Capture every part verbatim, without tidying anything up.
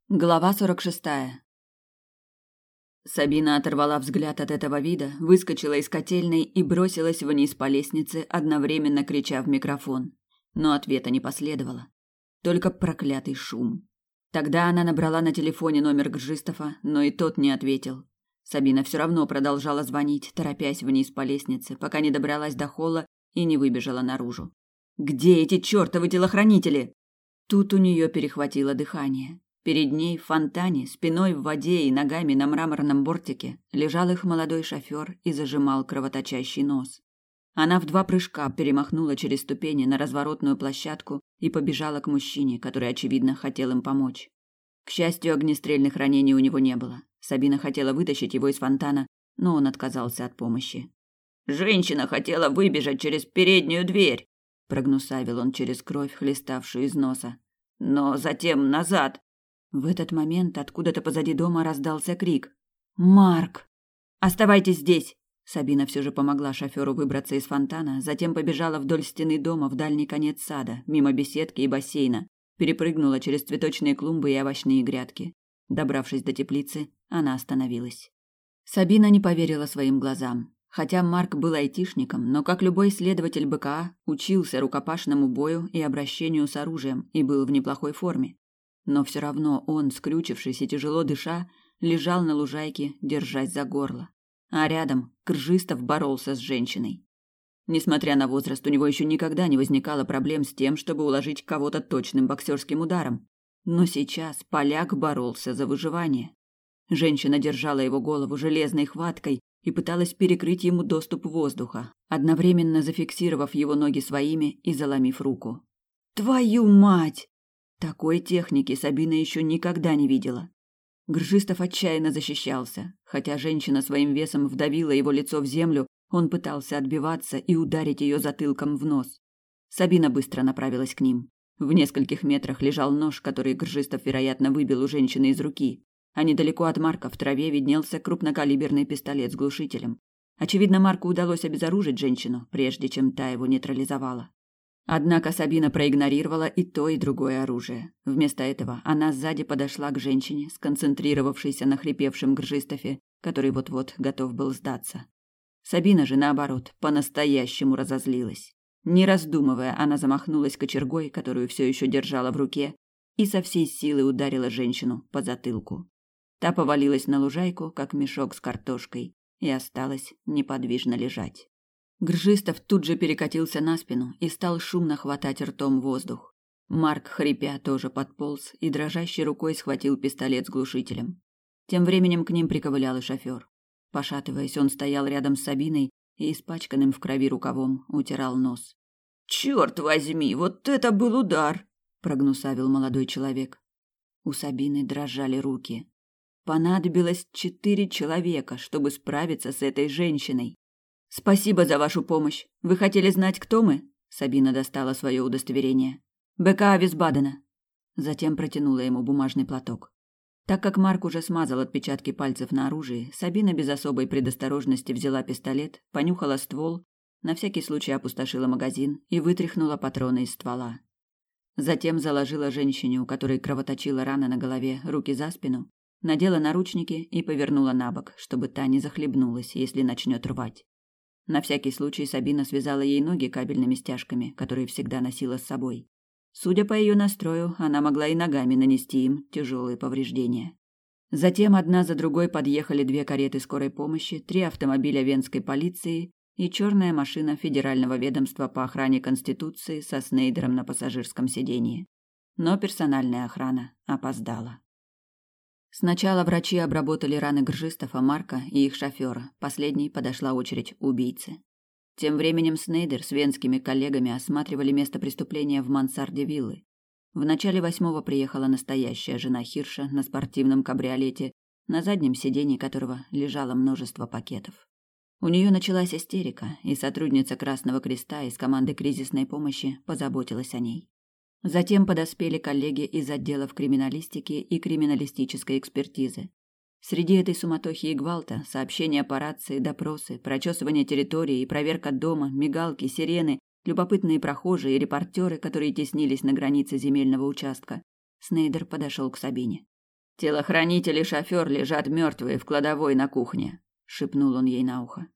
Глава сорок шестая. Сабина оторвала взгляд от этого вида, выскочила из котельной и бросилась вниз по лестнице, одновременно крича в микрофон. Но ответа не последовало. Только проклятый шум. Тогда она набрала на телефоне номер Гржистова, но и тот не ответил. Сабина все равно продолжала звонить, торопясь вниз по лестнице, пока не добралась до холла и не выбежала наружу. «Где эти чертовы телохранители?» Тут у нее перехватило дыхание. Перед ней в фонтане, спиной в воде и ногами на мраморном бортике, лежал их молодой шофер и зажимал кровоточащий нос. Она в два прыжка перемахнула через ступени на разворотную площадку и побежала к мужчине, который, очевидно, хотел им помочь. К счастью, огнестрельных ранений у него не было. Сабина хотела вытащить его из фонтана, но он отказался от помощи. «Женщина хотела выбежать через переднюю дверь», – прогнусавил он через кровь, хлеставшую из носа. «Но затем назад». В этот момент откуда-то позади дома раздался крик. «Марк! Оставайтесь здесь!» Сабина все же помогла шоферу выбраться из фонтана, затем побежала вдоль стены дома в дальний конец сада, мимо беседки и бассейна, перепрыгнула через цветочные клумбы и овощные грядки. Добравшись до теплицы, она остановилась. Сабина не поверила своим глазам. Хотя Марк был айтишником, но, как любой следователь БКА, учился рукопашному бою и обращению с оружием и был в неплохой форме. Но все равно он, скрючившись и тяжело дыша, лежал на лужайке, держась за горло. А рядом Гржистов боролся с женщиной. Несмотря на возраст, у него еще никогда не возникало проблем с тем, чтобы уложить кого-то точным боксерским ударом. Но сейчас поляк боролся за выживание. Женщина держала его голову железной хваткой и пыталась перекрыть ему доступ воздуха, одновременно зафиксировав его ноги своими и заломив руку. «Твою мать!» Такой техники Сабина еще никогда не видела. Гржистов отчаянно защищался. Хотя женщина своим весом вдавила его лицо в землю, он пытался отбиваться и ударить ее затылком в нос. Сабина быстро направилась к ним. В нескольких метрах лежал нож, который Гржистов, вероятно, выбил у женщины из руки. А недалеко от Марка в траве виднелся крупнокалиберный пистолет с глушителем. Очевидно, Марку удалось обезоружить женщину, прежде чем та его нейтрализовала. Однако Сабина проигнорировала и то, и другое оружие. Вместо этого она сзади подошла к женщине, сконцентрировавшейся на хрипевшем Гржистове, который вот-вот готов был сдаться. Сабина же, наоборот, по-настоящему разозлилась. Не раздумывая, она замахнулась кочергой, которую все еще держала в руке, и со всей силы ударила женщину по затылку. Та повалилась на лужайку, как мешок с картошкой, и осталась неподвижно лежать. Гржистов тут же перекатился на спину и стал шумно хватать ртом воздух. Марк, хрипя, тоже подполз и дрожащей рукой схватил пистолет с глушителем. Тем временем к ним приковылял и шофер. Пошатываясь, он стоял рядом с Сабиной и испачканным в крови рукавом утирал нос. «Черт возьми, вот это был удар!» – прогнусавил молодой человек. У Сабины дрожали руки. Понадобилось четыре человека, чтобы справиться с этой женщиной. «Спасибо за вашу помощь. Вы хотели знать, кто мы?» Сабина достала свое удостоверение. «БКА Висбадена». Затем протянула ему бумажный платок. Так как Марк уже смазал отпечатки пальцев на оружии, Сабина без особой предосторожности взяла пистолет, понюхала ствол, на всякий случай опустошила магазин и вытряхнула патроны из ствола. Затем заложила женщине, у которой кровоточила рана на голове, руки за спину, надела наручники и повернула на бок, чтобы та не захлебнулась, если начнет рвать. На всякий случай Сабина связала ей ноги кабельными стяжками, которые всегда носила с собой. Судя по ее настрою, она могла и ногами нанести им тяжелые повреждения. Затем одна за другой подъехали две кареты скорой помощи, три автомобиля венской полиции и черная машина Федерального ведомства по охране Конституции со Снейдером на пассажирском сиденье. Но персональная охрана опоздала. Сначала врачи обработали раны Гржистова, Марка и их шофера. Последней подошла очередь убийцы. Тем временем Снейдер с венскими коллегами осматривали место преступления в мансарде виллы. В начале восьмого приехала настоящая жена Хирша на спортивном кабриолете, на заднем сиденье которого лежало множество пакетов. У нее началась истерика, и сотрудница Красного Креста из команды кризисной помощи позаботилась о ней. Затем подоспели коллеги из отделов криминалистики и криминалистической экспертизы. Среди этой суматохи и гвалта сообщения по рации, допросы, прочесывание территории и проверка дома, мигалки, сирены, любопытные прохожие и репортеры, которые теснились на границе земельного участка. Снейдер подошел к Сабине. Телохранитель и шофер лежат мертвые в кладовой на кухне, шепнул он ей на ухо.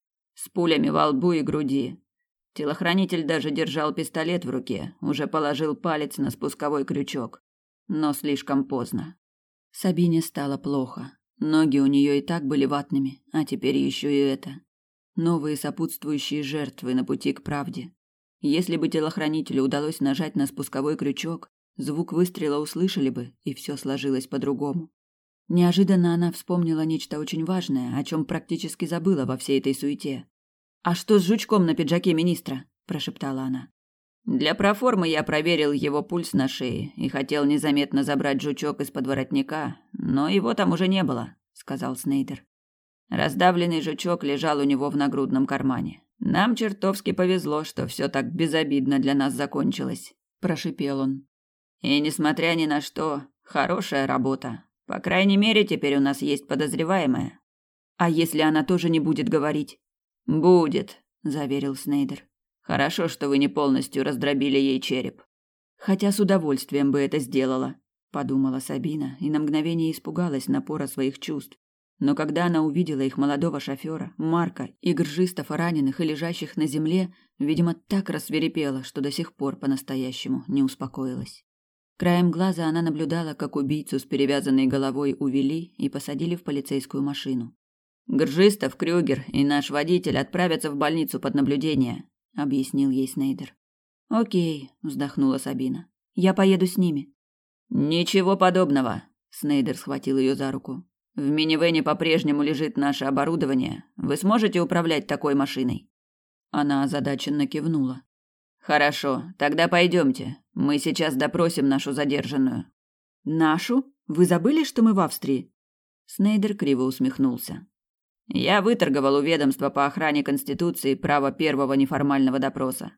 С пулями во лбу и груди. Телохранитель даже держал пистолет в руке, уже положил палец на спусковой крючок. Но слишком поздно. Сабине стало плохо. Ноги у нее и так были ватными, а теперь еще и это. Новые сопутствующие жертвы на пути к правде. Если бы телохранителю удалось нажать на спусковой крючок, звук выстрела услышали бы, и все сложилось по-другому. Неожиданно она вспомнила нечто очень важное, о чем практически забыла во всей этой суете. «А что с жучком на пиджаке министра?» – прошептала она. «Для проформы я проверил его пульс на шее и хотел незаметно забрать жучок из-под воротника, но его там уже не было», – сказал Снейдер. Раздавленный жучок лежал у него в нагрудном кармане. «Нам чертовски повезло, что все так безобидно для нас закончилось», – прошипел он. «И несмотря ни на что, хорошая работа. По крайней мере, теперь у нас есть подозреваемая». «А если она тоже не будет говорить?» «Будет», – заверил Снейдер. «Хорошо, что вы не полностью раздробили ей череп». «Хотя с удовольствием бы это сделала», – подумала Сабина и на мгновение испугалась напора своих чувств. Но когда она увидела их молодого шофера, Марка, и гржистов, раненых и лежащих на земле, видимо, так рассвирепела, что до сих пор по-настоящему не успокоилась. Краем глаза она наблюдала, как убийцу с перевязанной головой увели и посадили в полицейскую машину. «Гржистов, Крюгер и наш водитель отправятся в больницу под наблюдение», — объяснил ей Снейдер. «Окей», — вздохнула Сабина. «Я поеду с ними». «Ничего подобного», — Снейдер схватил ее за руку. «В минивэне по-прежнему лежит наше оборудование. Вы сможете управлять такой машиной?» Она озадаченно кивнула. «Хорошо, тогда пойдемте. Мы сейчас допросим нашу задержанную». «Нашу? Вы забыли, что мы в Австрии?» Снейдер криво усмехнулся. «Я выторговал у ведомства по охране Конституции право первого неформального допроса».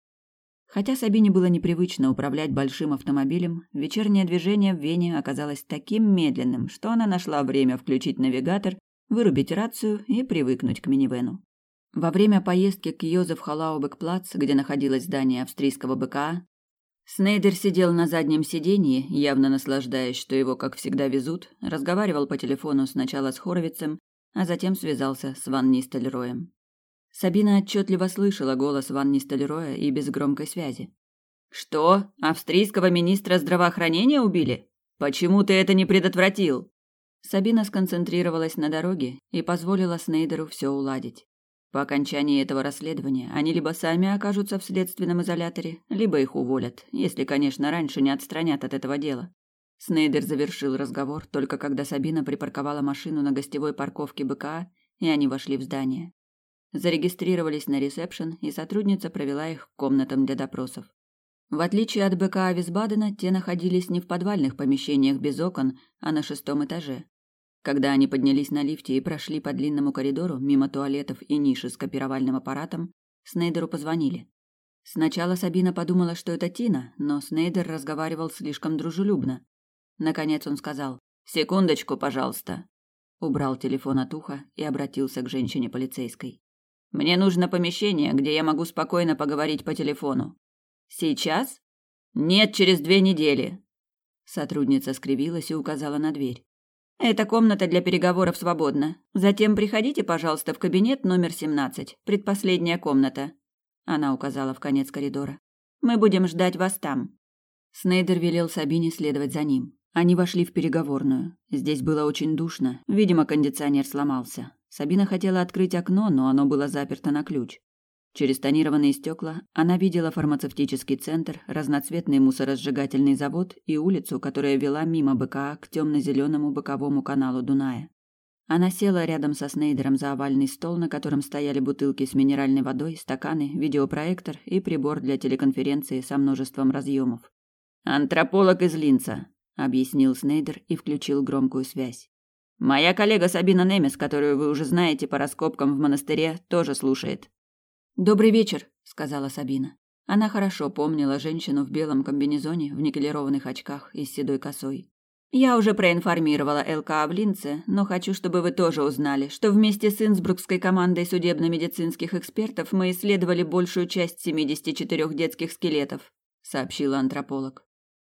Хотя Сабине было непривычно управлять большим автомобилем, вечернее движение в Вене оказалось таким медленным, что она нашла время включить навигатор, вырубить рацию и привыкнуть к минивэну. Во время поездки к Йозеф-Халаубек-плац, где находилось здание австрийского бэ ка а, Снейдер сидел на заднем сиденье, явно наслаждаясь, что его, как всегда, везут, разговаривал по телефону сначала с Хоровицем, а затем связался с Ван Нистельроем. Сабина отчетливо слышала голос Ван Нистельроя и без громкой связи. «Что? Австрийского министра здравоохранения убили? Почему ты это не предотвратил?» Сабина сконцентрировалась на дороге и позволила Снейдеру все уладить. По окончании этого расследования они либо сами окажутся в следственном изоляторе, либо их уволят, если, конечно, раньше не отстранят от этого дела. Снейдер завершил разговор только когда Сабина припарковала машину на гостевой парковке бэ ка а, и они вошли в здание. Зарегистрировались на ресепшн, и сотрудница провела их к комнатам для допросов. В отличие от бэ ка а Висбадена, те находились не в подвальных помещениях без окон, а на шестом этаже. Когда они поднялись на лифте и прошли по длинному коридору, мимо туалетов и ниши с копировальным аппаратом, Снейдеру позвонили. Сначала Сабина подумала, что это Тина, но Снейдер разговаривал слишком дружелюбно. Наконец он сказал: «Секундочку, пожалуйста». Убрал телефон от уха и обратился к женщине-полицейской. «Мне нужно помещение, где я могу спокойно поговорить по телефону». «Сейчас?» «Нет, через две недели». Сотрудница скривилась и указала на дверь. «Эта комната для переговоров свободна. Затем приходите, пожалуйста, в кабинет номер семнадцать, предпоследняя комната». Она указала в конец коридора. «Мы будем ждать вас там». Снейдер велел Сабине следовать за ним. Они вошли в переговорную. Здесь было очень душно. Видимо, кондиционер сломался. Сабина хотела открыть окно, но оно было заперто на ключ. Через тонированные стекла она видела фармацевтический центр, разноцветный мусоросжигательный завод и улицу, которая вела мимо бэ ка а к темно-зеленому боковому каналу Дуная. Она села рядом со Снейдером за овальный стол, на котором стояли бутылки с минеральной водой, стаканы, видеопроектор и прибор для телеконференции со множеством разъемов. «Антрополог из Линца», — объяснил Снейдер и включил громкую связь. «Моя коллега Сабина Немес, которую вы уже знаете по раскопкам в монастыре, тоже слушает». «Добрый вечер», — сказала Сабина. Она хорошо помнила женщину в белом комбинезоне, в никелированных очках и с седой косой. «Я уже проинформировала эл ка а в Линце, но хочу, чтобы вы тоже узнали, что вместе с инсбрукской командой судебно-медицинских экспертов мы исследовали большую часть семидесяти четырёх детских скелетов», — сообщила антрополог.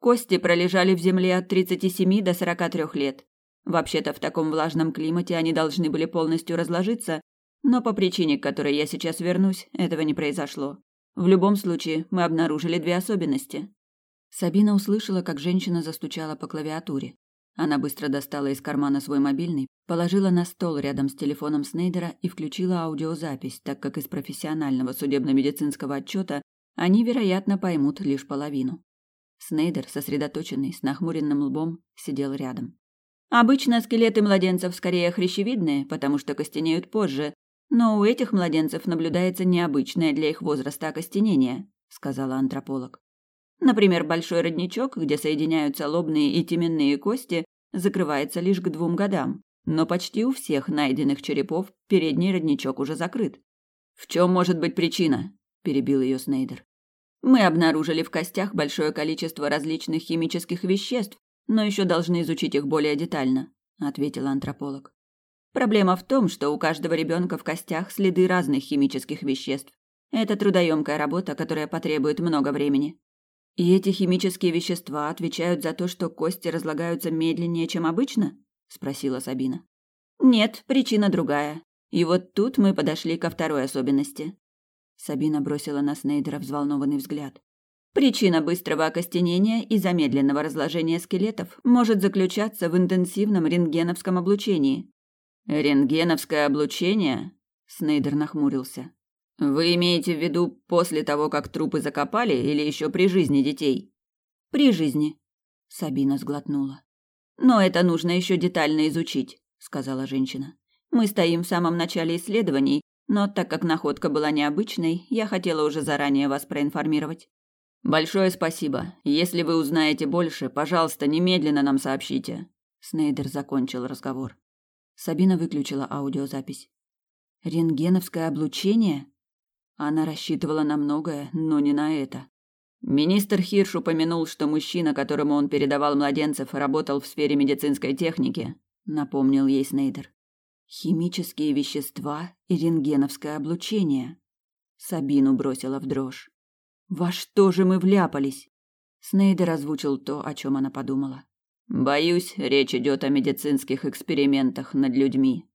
Кости пролежали в земле от тридцати семи до сорока трёх лет. Вообще-то в таком влажном климате они должны были полностью разложиться, но по причине, к которой я сейчас вернусь, этого не произошло. В любом случае, мы обнаружили две особенности. Сабина услышала, как женщина застучала по клавиатуре. Она быстро достала из кармана свой мобильный, положила на стол рядом с телефоном Снейдера и включила аудиозапись, так как из профессионального судебно-медицинского отчета они, вероятно, поймут лишь половину. Снейдер, сосредоточенный, с нахмуренным лбом, сидел рядом. Обычно скелеты младенцев скорее хрящевидные, потому что костенеют позже, но у этих младенцев наблюдается необычное для их возраста окостенение, сказала антрополог. Например, большой родничок, где соединяются лобные и теменные кости, закрывается лишь к двум годам, но почти у всех найденных черепов передний родничок уже закрыт. В чем может быть причина? Перебил ее Снейдер. Мы обнаружили в костях большое количество различных химических веществ, но еще должны изучить их более детально, ответила антрополог. Проблема в том, что у каждого ребенка в костях следы разных химических веществ. Это трудоемкая работа, которая потребует много времени. И эти химические вещества отвечают за то, что кости разлагаются медленнее, чем обычно? Спросила Сабина. Нет, причина другая. И вот тут мы подошли ко второй особенности. Сабина бросила на Снейдера взволнованный взгляд. Причина быстрого окостенения и замедленного разложения скелетов может заключаться в интенсивном рентгеновском облучении. Рентгеновское облучение? Снейдер нахмурился. Вы имеете в виду после того, как трупы закопали, или еще при жизни детей? При жизни. Сабина сглотнула. Но это нужно еще детально изучить, сказала женщина. Мы стоим в самом начале исследований, но так как находка была необычной, я хотела уже заранее вас проинформировать. Большое спасибо. Если вы узнаете больше, пожалуйста, немедленно нам сообщите. Снейдер закончил разговор. Сабина выключила аудиозапись. Рентгеновское облучение? Она рассчитывала на многое, но не на это. Министр Хирш упомянул, что мужчина, которому он передавал младенцев, работал в сфере медицинской техники, напомнил ей Снейдер. Химические вещества и рентгеновское облучение. Сабину бросила в дрожь. Во что же мы вляпались? Снейдер озвучил то, о чем она подумала. Боюсь, речь идет о медицинских экспериментах над людьми.